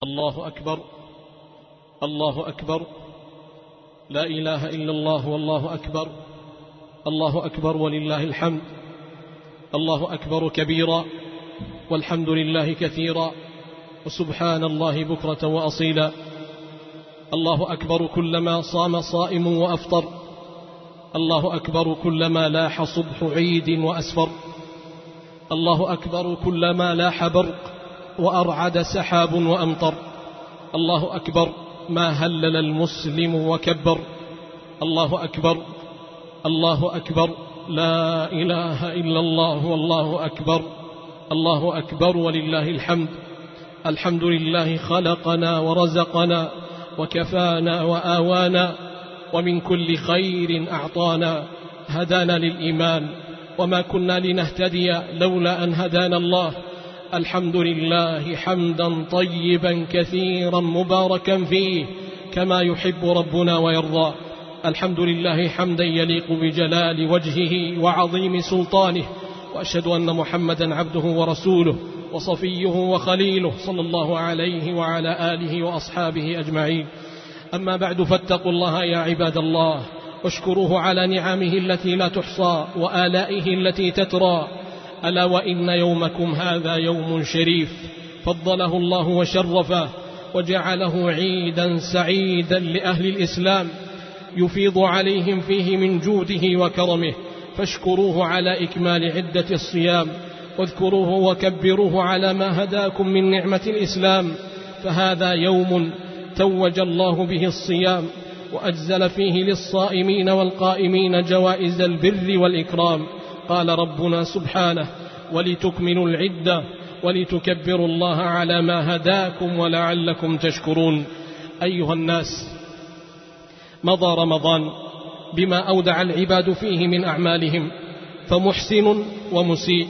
الله أكبر الله أكبر، لا إله إلا الله والله أكبر، الله أكبر ولله الحمد. الله أكبر كبيرا والحمد لله كثيرا وسبحان الله بكرة وأصيلا. الله أكبر كلما صام صائم وأفطر، الله أكبر كلما لاح صبح عيد وأسفر، الله أكبر كلما لاح برق وأرعد سحاب وأمطر، الله أكبر ما هلل المسلم وكبر. الله أكبر الله أكبر، لا إله إلا الله والله أكبر، الله أكبر ولله الحمد. الحمد لله خلقنا ورزقنا وكفانا وآوانا ومن كل خير أعطانا، هدانا للإيمان وما كنا لنهتدي لولا أن هدانا الله. الحمد لله حمدا طيبا كثيرا مباركا فيه كما يحب ربنا ويرضى. الحمد لله حمدا يليق بجلال وجهه وعظيم سلطانه، وأشهد أن محمدا عبده ورسوله وصفيه وخليله صلى الله عليه وعلى آله وأصحابه أجمعين. أما بعد، فاتقوا الله يا عباد الله، واشكروه على نعمه التي لا تحصى وآلائه التي تترى. ألا وإن يومكم هذا يوم شريف فضله الله وشرفه وجعله عيدا سعيدا لأهل الإسلام يفيض عليهم فيه من جوده وكرمه، فاشكروه على إكمال عدة الصيام، واذكروه وكبروه على ما هداكم من نعمة الإسلام. فهذا يوم توج الله به الصيام وأجزل فيه للصائمين والقائمين جوائز البر والإكرام. قال ربنا سبحانه: ولتكملوا العدة ولتكبروا الله على ما هداكم ولعلكم تشكرون. أيها الناس، مضى رمضان بما أودع العباد فيه من أعمالهم، فمحسن ومسيء،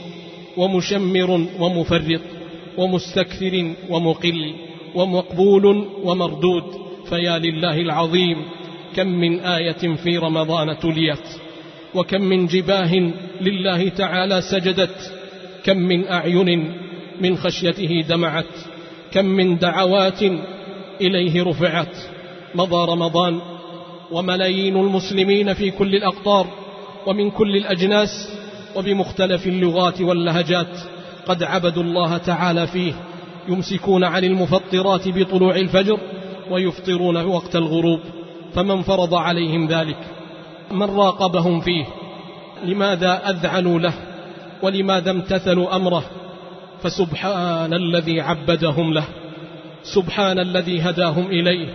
ومشمر ومفرط، ومستكثر ومقل، ومقبول ومردود. فيا لله العظيم، كم من آية في رمضان تليت، وكم من جباه لله تعالى سجدت، كم من أعين من خشيته دمعت، كم من دعوات إليه رفعت. مضى رمضان وملايين المسلمين في كل الأقطار ومن كل الأجناس وبمختلف اللغات واللهجات قد عبدوا الله تعالى فيه، يمسكون عن المفطرات بطلوع الفجر ويفطرون وقت الغروب. فمن فرض عليهم ذلك؟ من راقبهم فيه؟ لماذا أذعنوا له؟ ولماذا امتثلوا أمره؟ فسبحان الذي عبدهم له، سبحان الذي هداهم إليه.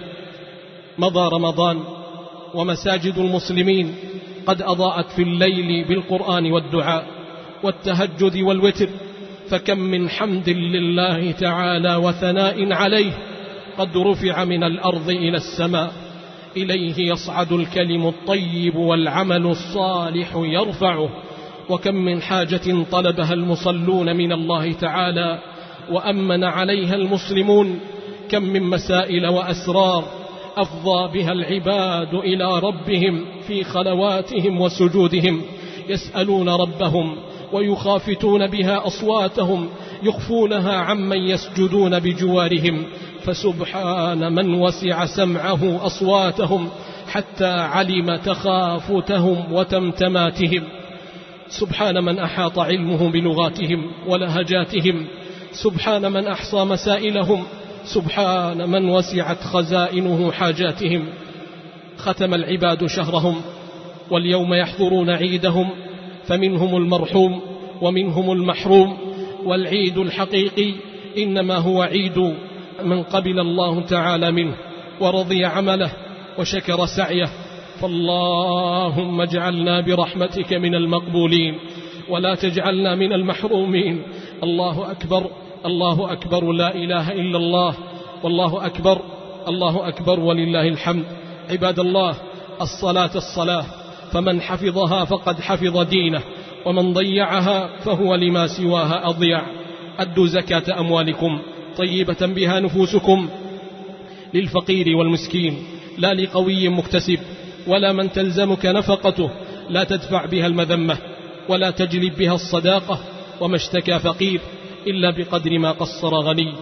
مضى رمضان ومساجد المسلمين قد أضاءت في الليل بالقرآن والدعاء والتهجد والوتر، فكم من حمد لله تعالى وثناء عليه قد رفع من الأرض إلى السماء. إليه يصعد الكلم الطيب والعمل الصالح يرفعه. وكم من حاجة طلبها المصلون من الله تعالى وأمن عليها المسلمون، كم من مسائل وأسرار أفضى بها العباد إلى ربهم في خلواتهم وسجودهم، يسألون ربهم ويخافتون بها أصواتهم، يخفونها عمن يسجدون بجوارهم. فسبحان من وسع سمعه أصواتهم حتى علم تخافتهم وتمتماتهم، سبحان من أحاط علمه بلغاتهم ولهجاتهم، سبحان من أحصى مسائلهم، سبحان من وسعت خزائنه حاجاتهم. ختم العباد شهرهم واليوم يحضرون عيدهم، فمنهم المرحوم ومنهم المحروم. والعيد الحقيقي إنما هو عيد من قبل الله تعالى منه ورضي عمله وشكر سعيه. فاللهم اجعلنا برحمتك من المقبولين ولا تجعلنا من المحرومين. الله أكبر الله أكبر، لا إله إلا الله والله أكبر، الله أكبر ولله الحمد. عباد الله، الصلاة فمن حفظها فقد حفظ دينه، ومن ضيعها فهو لما سواها أضيع. أدوا زكاة أموالكم طيبة بها نفوسكم للفقير والمسكين، لا لقوي مكتسب ولا من تلزمك نفقته، لا تدفع بها المذمة ولا تجلب بها الصداقة. وما اشتكى فقير إلا بقدر ما قصر غني.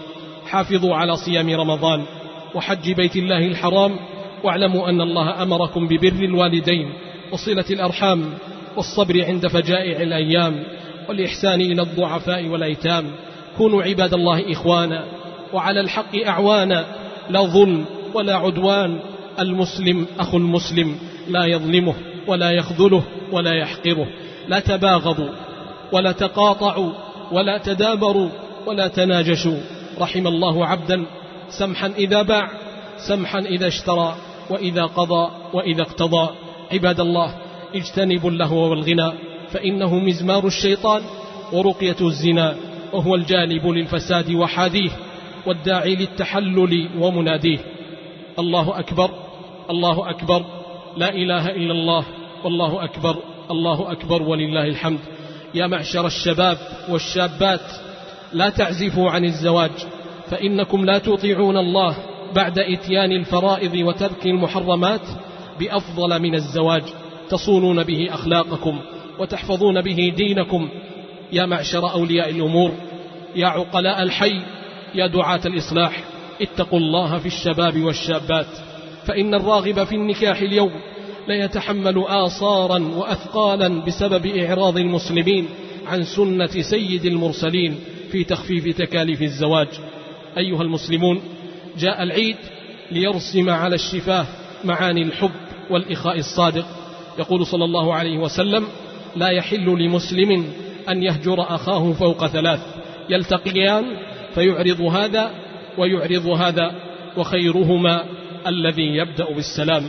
حافظوا على صيام رمضان وحج بيت الله الحرام، واعلموا أن الله أمركم ببر الوالدين وصلة الأرحام والصبر عند فجائع الأيام والإحسان إلى الضعفاء والأيتام. كونوا عباد الله إخوانا وعلى الحق أعوانا، لا ظلم ولا عدوان. المسلم أخو المسلم، لا يظلمه ولا يخذله ولا يحقره. لا تباغضوا ولا تقاطعوا ولا تدابروا ولا تناجشوا. رحم الله عبدا سمحا إذا باع، سمحا إذا اشترى، وإذا قضى وإذا اقتضى. عباد الله، اجتنبوا اللهو والغنى، فإنه مزمار الشيطان ورقية الزنا، وهو الجالب للفساد وحاديه، والداعي للتحلل ومناديه. الله أكبر، الله أكبر، لا إله إلا الله، والله أكبر، الله أكبر ولله الحمد. يا معشر الشباب والشابات، لا تعزفوا عن الزواج، فإنكم لا تطيعون الله بعد إتيان الفرائض وترك المحرمات بأفضل من الزواج، تصونون به أخلاقكم وتحفظون به دينكم. يا معشر أولياء الأمور، يا عقلاء الحي، يا دعاة الإصلاح، اتقوا الله في الشباب والشابات، فإن الراغب في النكاح اليوم ليتحمل آثارا وأثقالا بسبب إعراض المسلمين عن سنة سيد المرسلين في تخفيف تكاليف الزواج. أيها المسلمون، جاء العيد ليرسم على الشفاه معاني الحب والإخاء الصادق. يقول صلى الله عليه وسلم: لا يحل لمسلم أن يهجر أخاه فوق 3، يلتقيان فيعرض هذا ويعرض هذا، وخيرهما الذي يبدأ بالسلام.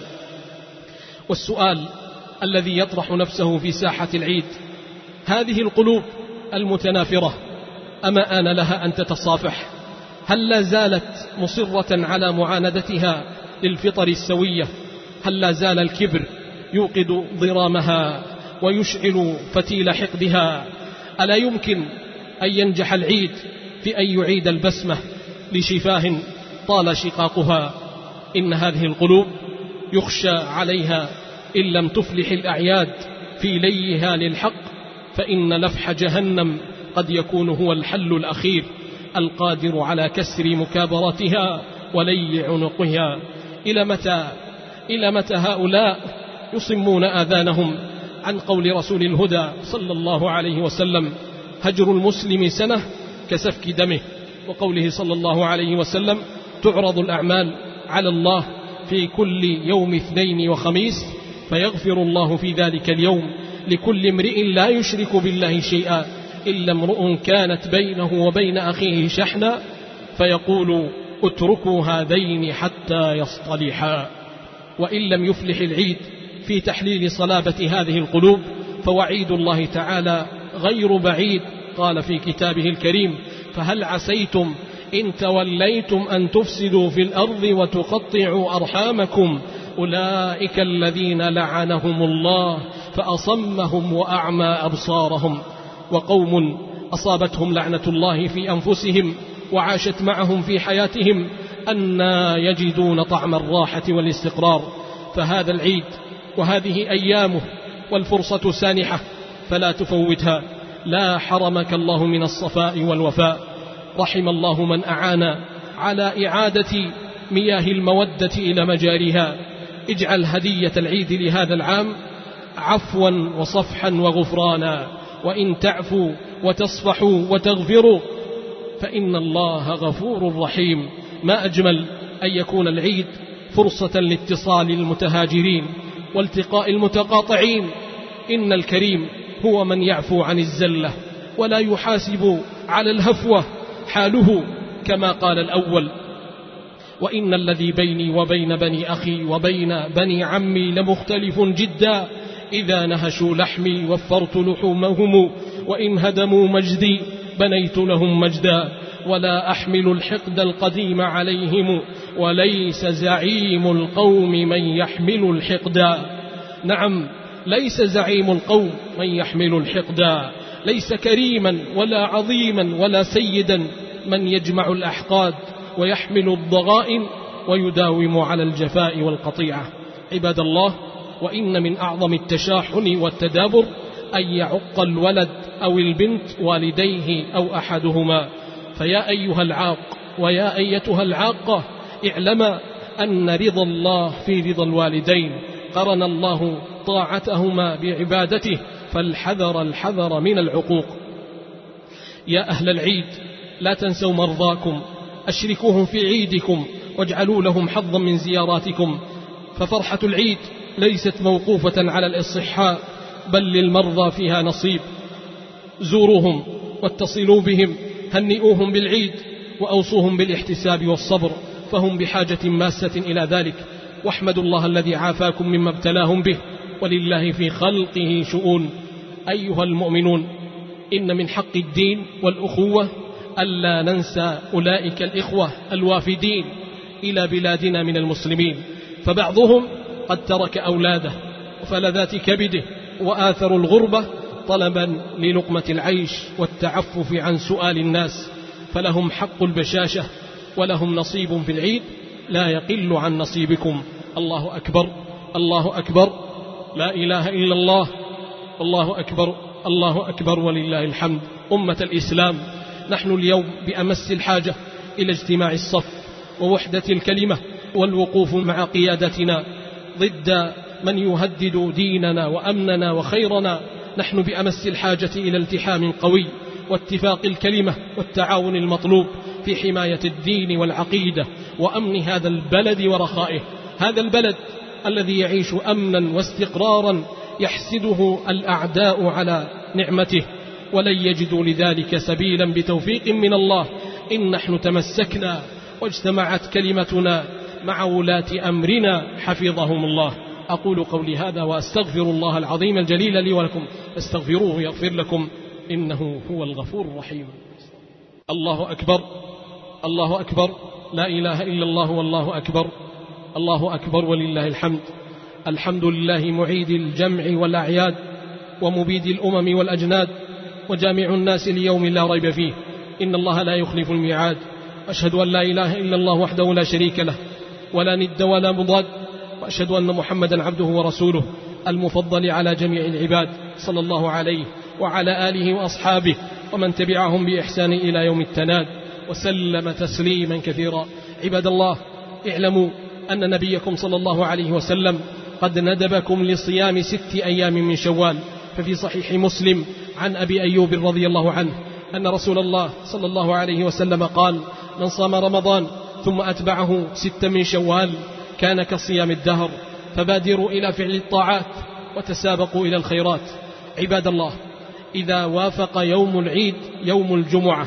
والسؤال الذي يطرح نفسه في ساحة العيد: هذه القلوب المتنافرة أما آن لها أن تتصافح؟ هل لا زالت مصرة على معاندتها للفطر السوية؟ هل لا زال الكبر يوقد ضرامها ويشعل فتيل حقدها؟ ألا يمكن أن ينجح العيد في أن يعيد البسمة لشفاه طال شقاقها؟ إن هذه القلوب يخشى عليها إن لم تفلح الأعياد في ليها للحق، فإن لفح جهنم قد يكون هو الحل الأخير القادر على كسر مكابرتها ولي عنقها. إلى متى هؤلاء يصمون آذانهم عن قول رسول الهدى صلى الله عليه وسلم: هجر المسلم سنة كسفك دمه، وقوله صلى الله عليه وسلم: تعرض الأعمال على الله في كل يوم اثنين وخميس، فيغفر الله في ذلك اليوم لكل امرئ لا يشرك بالله شيئا إلا امرؤ كانت بينه وبين أخيه شحنا، فيقول: اتركوا هذين حتى يصطلحا. وإن لم يفلح العيد في تحليل صلابة هذه القلوب، فوعيد الله تعالى غير بعيد. قال في كتابه الكريم: فهل عسيتم إن توليتم أن تفسدوا في الأرض وتقطعوا أرحامكم، أولئك الذين لعنهم الله فأصمهم وأعمى أبصارهم. وقوم أصابتهم لعنة الله في أنفسهم وعاشت معهم في حياتهم أنى يجدون طعم الراحة والاستقرار. فهذا العيد وهذه أيامه والفرصة سانحة، فلا تفوتها. لا حرمك الله من الصفاء والوفاء. رحم الله من أعان على إعادة مياه المودة إلى مجاريها. اجعل هدية العيد لهذا العام عفوا وصفحا وغفرانا، وإن تعفوا وتصفحوا وتغفروا فإن الله غفور رحيم. ما أجمل أن يكون العيد فرصة لاتصال المتهاجرين والتقاء المتقاطعين. إن الكريم هو من يعفو عن الزلة ولا يحاسب على الهفوة حاله، كما قال الأول: وإن الذي بيني وبين بني أخي وبين بني عمي لمختلف جدا، إذا نهشوا لحمي وفرت لحومهم، وإن هدموا مجدي بنيت لهم مجدا، ولا أحمل الحقد القديم عليهم، وليس زعيم القوم من يحمل الحقدا. نعم، ليس زعيم القوم من يحمل الحقدا، ليس كريما ولا عظيما ولا سيدا من يجمع الأحقاد ويحمل الضغائن ويداوم على الجفاء والقطيعة. عباد الله، وإن من أعظم التشاحن والتدابر أن يعق الولد أو البنت والديه أو أحدهما. فيا أيها العاق ويا أيتها العاقة اعلما أن رضا الله في رضا الوالدين، قرن الله طاعتهما بعبادته، فالحذر الحذر من العقوق. يا أهل العيد لا تنسوا مرضاكم، أشركوهم في عيدكم واجعلوا لهم حظا من زياراتكم، ففرحة العيد ليست موقوفة على الإصحاء بل للمرضى فيها نصيب. زوروهم واتصلوا بهم، هنئوهم بالعيد وأوصوهم بالاحتساب والصبر، فهم بحاجة ماسة إلى ذلك. واحمدوا الله الذي عافاكم مما ابتلاهم به، ولله في خلقه شؤون. أيها المؤمنون، إن من حق الدين والأخوة ألا ننسى أولئك الإخوة الوافدين إلى بلادنا من المسلمين، فبعضهم قد ترك أولاده وفلذات كبده وآثروا الغربة طلبا للقمة العيش والتعفف عن سؤال الناس، فلهم حق البشاشة ولهم نصيب في العيد لا يقل عن نصيبكم. الله أكبر، الله أكبر، لا إله إلا الله، الله أكبر، الله أكبر ولله الحمد. أمة الإسلام، نحن اليوم بأمس الحاجة إلى اجتماع الصف ووحدة الكلمة والوقوف مع قيادتنا ضد من يهدد ديننا وأمننا وخيرنا. نحن بأمس الحاجة إلى التحام قوي واتفاق الكلمة والتعاون المطلوب في حماية الدين والعقيدة وأمن هذا البلد ورخائه. هذا البلد الذي يعيش أمنا واستقرارا يحسده الأعداء على نعمته، ولن يجدوا لذلك سبيلا بتوفيق من الله إن نحن تمسكنا واجتمعت كلمتنا مع ولاة أمرنا حفظهم الله. أقول قولي هذا وأستغفر الله العظيم الجليل لي ولكم، استغفروه يغفر لكم إنه هو الغفور الرحيم. الله أكبر، الله أكبر، لا إله إلا الله والله أكبر، الله أكبر ولله الحمد. الحمد لله معيد الجمع والأعياد ومبيد الأمم والأجناد وجامع الناس ليوم لا ريب فيه، إن الله لا يخلف الميعاد. أشهد أن لا إله إلا الله وحده لا شريك له ولا ند ولا مضاد، وأشهد أن محمدا عبده ورسوله المفضل على جميع العباد، صلى الله عليه وعلى آله وأصحابه ومن تبعهم بإحسان إلى يوم التناد، وسلم تسليما كثيرا. عباد الله، اعلموا أن نبيكم صلى الله عليه وسلم قد ندبكم لصيام 6 أيام من شوال. ففي صحيح مسلم عن أبي أيوب رضي الله عنه أن رسول الله صلى الله عليه وسلم قال: من صام رمضان ثم أتبعه 6 من شوال كان كصيام الدهر. فبادروا إلى فعل الطاعات وتسابقوا إلى الخيرات. عباد الله، إذا وافق يوم العيد يوم الجمعة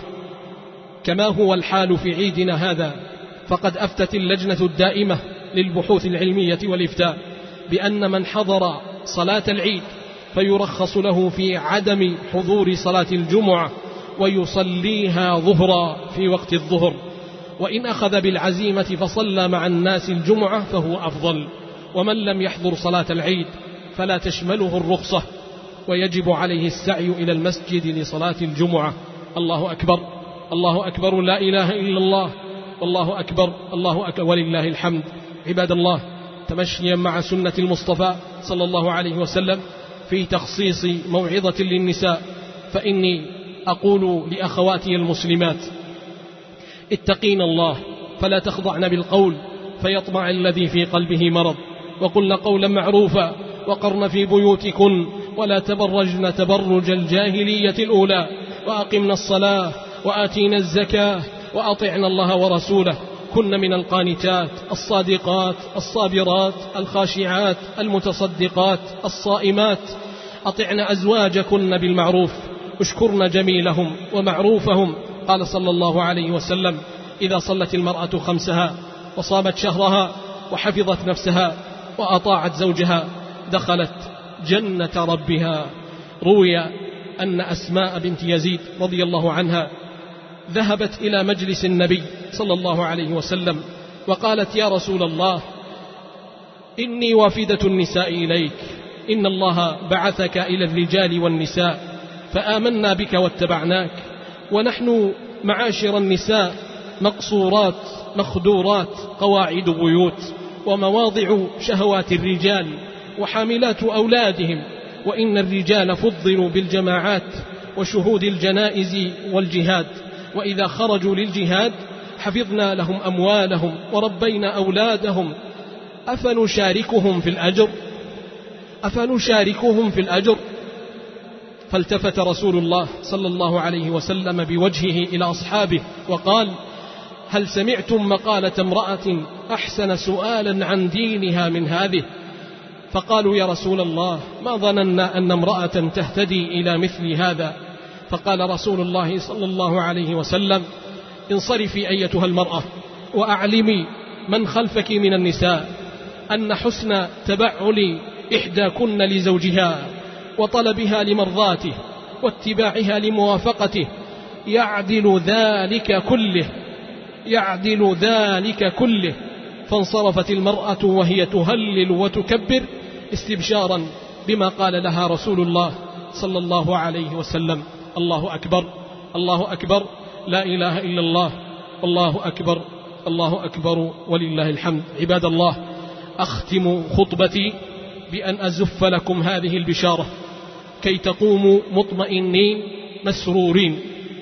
كما هو الحال في عيدنا هذا، فقد أفتت اللجنة الدائمة للبحوث العلمية والإفتاء بأن من حضر صلاة العيد فيرخص له في عدم حضور صلاة الجمعة ويصليها ظهرا في وقت الظهر، وإن أخذ بالعزيمة فصلى مع الناس الجمعة فهو أفضل. ومن لم يحضر صلاة العيد فلا تشمله الرخصة ويجب عليه السعي إلى المسجد لصلاة الجمعة. الله أكبر، الله أكبر، لا إله إلا الله، والله أكبر، الله أكبر ولله الحمد. عباد الله، تمشيا مع سنة المصطفى صلى الله عليه وسلم في تخصيص موعظة للنساء، فإني أقول لأخواتي المسلمات: اتقين الله فلا تخضعن بالقول فيطمع الذي في قلبه مرض، وقلن قولا معروفا، وقرن في بيوتكن ولا تبرجن تبرج الجاهلية الأولى، وأقمنا الصلاة وآتينا الزكاة وأطعنا الله ورسوله، كن من القانتات الصادقات الصابرات الخاشعات المتصدقات الصائمات، أطعن أزواجكن بالمعروف، اشكرن جميلهم ومعروفهم. قال صلى الله عليه وسلم: إذا صلت المرأة 5 وصامت شهرها وحفظت نفسها وأطاعت زوجها دخلت جنة ربها. روي أن أسماء بنت يزيد رضي الله عنها ذهبت إلى مجلس النبي صلى الله عليه وسلم وقالت: يا رسول الله، إني وافدة النساء إليك، إن الله بعثك إلى الرجال والنساء فآمنا بك واتبعناك، ونحن معاشر النساء مقصورات مخدورات قواعد بيوت ومواضع شهوات الرجال وحاملات أولادهم، وإن الرجال فضلوا بالجماعات وشهود الجنائز والجهاد، وإذا خرجوا للجهاد حفظنا لهم أموالهم وربينا أولادهم، أفنشاركهم في الأجر؟ فالتفت رسول الله صلى الله عليه وسلم بوجهه إلى أصحابه وقال: هل سمعتم مقالة امرأة أحسن سؤالا عن دينها من هذه؟ فقالوا: يا رسول الله، ما ظننا أن امرأة تهتدي إلى مثل هذا. فقال رسول الله صلى الله عليه وسلم: انصرفي أيتها المرأة وأعلمي من خلفك من النساء أن حسن تبعل إحداكن لزوجها وطلبها لمرضاته واتباعها لموافقته يعدل ذلك كله. فانصرفت المرأة وهي تهلل وتكبر استبشارا بما قال لها رسول الله صلى الله عليه وسلم. الله أكبر، الله أكبر، لا إله إلا الله، الله أكبر، الله أكبر ولله الحمد. عباد الله، أختم خطبتي بأن أزف لكم هذه البشارة كي تقوموا مطمئنين مسرورين.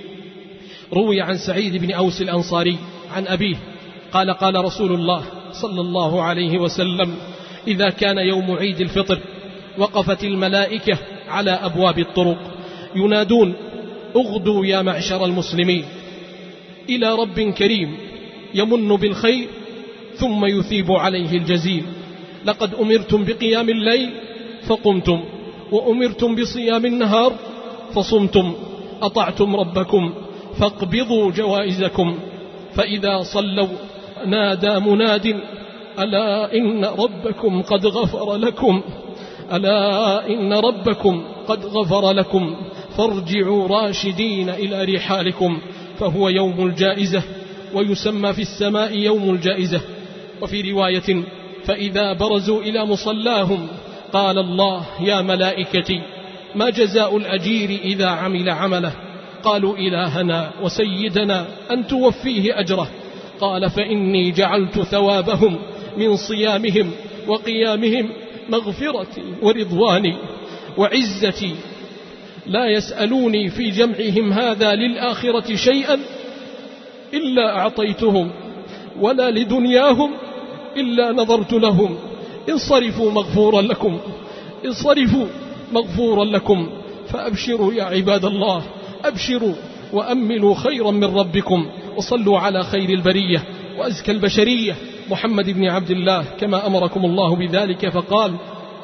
روي عن سعيد بن أوس الأنصاري عن أبيه قال: قال رسول الله صلى الله عليه وسلم: إذا كان يوم عيد الفطر وقفت الملائكة على أبواب الطرق ينادون: اغدوا يا معشر المسلمين إلى رب كريم يمن بالخير ثم يثيب عليه الجزيل. لقد أمرتم بقيام الليل فقمتم، وأمرتم بصيام النهار فصمتم، أطعتم ربكم فاقبضوا جوائزكم. فإذا صلوا نادى مناد: ألا إن ربكم قد غفر لكم، ألا إن ربكم قد غفر لكم، فارجعوا راشدين إلى رحالكم، فهو يوم الجائزة، ويسمى في السماء يوم الجائزة. وفي رواية: فإذا برزوا إلى مصلاهم قال الله: يا ملائكتي، ما جزاء الأجير إذا عمل عمله؟ قالوا: إلهنا وسيدنا أن توفيه أجره. قال: فإني جعلت ثوابهم من صيامهم وقيامهم مغفرتي ورضواني وعزتي، لا يسألوني في جمعهم هذا للآخرة شيئا إلا أعطيتهم، ولا لدنياهم إلا نظرت لهم. انصرفوا مغفورا لكم، انصرفوا مغفورا لكم. فأبشروا يا عباد الله، أبشروا وأملوا خيرا من ربكم، وصلوا على خير البرية وأزكى البشرية محمد بن عبد الله كما أمركم الله بذلك، فقال: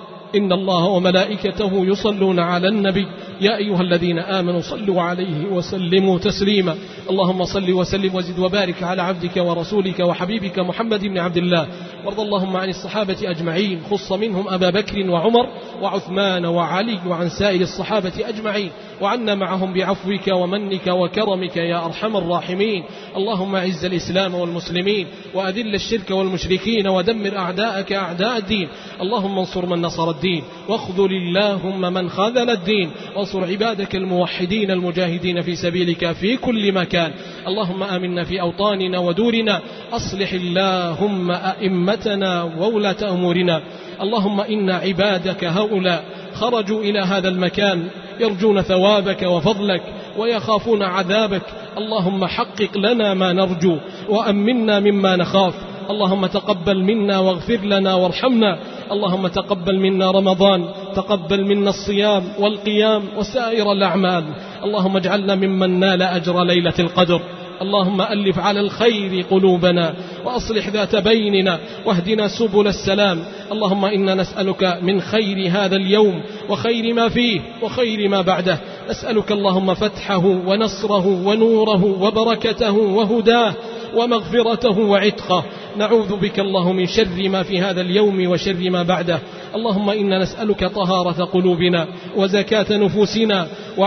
إن الله وملائكته يصلون على النبي يا أيها الذين آمنوا صلوا عليه وسلموا تسليما. اللهم صل وسلم وزد وبارك على عبدك ورسولك وحبيبك محمد بن عبد الله. وارض اللهم عن الصحابة أجمعين، خص منهم أبا بكر وعمر وعثمان وعلي، وعن سائر الصحابة أجمعين، وعنا معهم بعفوك ومنك وكرمك يا أرحم الراحمين. اللهم أعز الإسلام والمسلمين، وأذل الشرك والمشركين، ودمر أعداءك أعداء الدين. اللهم انصر من نصر الدين، واخذل اللهم من خذل الدين، وانصر عبادك الموحدين المجاهدين في سبيلك في كل مكان. اللهم آمنا في أوطاننا ودورنا، أصلح اللهم أئمتنا وولاة أمورنا. اللهم إن عبادك هؤلاء خرجوا إلى هذا المكان يرجون ثوابك وفضلك ويخافون عذابك. اللهم حقق لنا ما نرجو وأمنا مما نخاف. اللهم تقبل منا واغفر لنا وارحمنا. اللهم تقبل منا رمضان، تقبل منا الصيام والقيام وسائر الأعمال. اللهم اجعلنا ممن نال أجر ليلة القدر. اللهم ألف على الخير قلوبنا، وأصلح ذات بيننا، واهدنا سبل السلام. اللهم إنا نسألك من خير هذا اليوم وخير ما فيه وخير ما بعده. نسألك اللهم فتحه ونصره ونوره وبركته وهداه ومغفرته وعتقه. نعوذ بك اللهم من شر ما في هذا اليوم وشر ما بعده. اللهم إنا نسألك طهارة قلوبنا وزكاة نفوسنا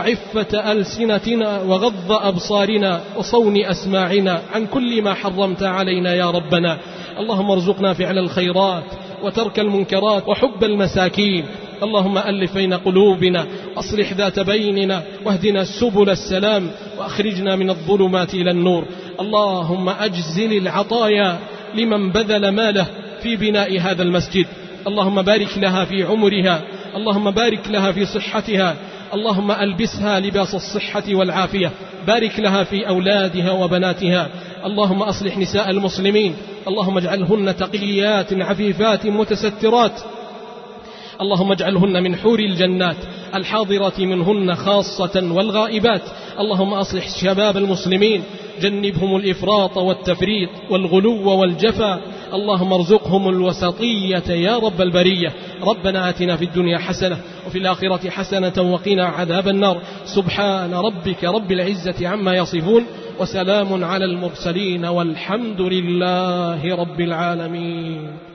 وعفة ألسنتنا وغض أبصارنا وصون أسماعنا عن كل ما حرمت علينا يا ربنا. اللهم ارزقنا فعل الخيرات وترك المنكرات وحب المساكين. اللهم ألف بين قلوبنا، أصلح ذات بيننا، واهدنا سبل السلام، وأخرجنا من الظلمات إلى النور. اللهم أجزل العطايا لمن بذل ماله في بناء هذا المسجد. اللهم بارك لها في عمرها، اللهم بارك لها في صحتها، اللهم ألبسها لباس الصحة والعافية. بارك لها في أولادها وبناتها، اللهم أصلح نساء المسلمين، اللهم اجعلهن تقيات عفيفات متسترات، اللهم اجعلهن من حور الجنات الحاضرة منهن خاصة والغائبات. اللهم أصلح شباب المسلمين، جنبهم الإفراط والتفريط والغلو والجفا، اللهم ارزقهم الوسطية يا رب البرية. ربنا آتنا في الدنيا حسنة وفي الآخرة حسنة وقنا عذاب النار. سبحان ربك رب العزة عما يصفون، وسلام على المرسلين، والحمد لله رب العالمين.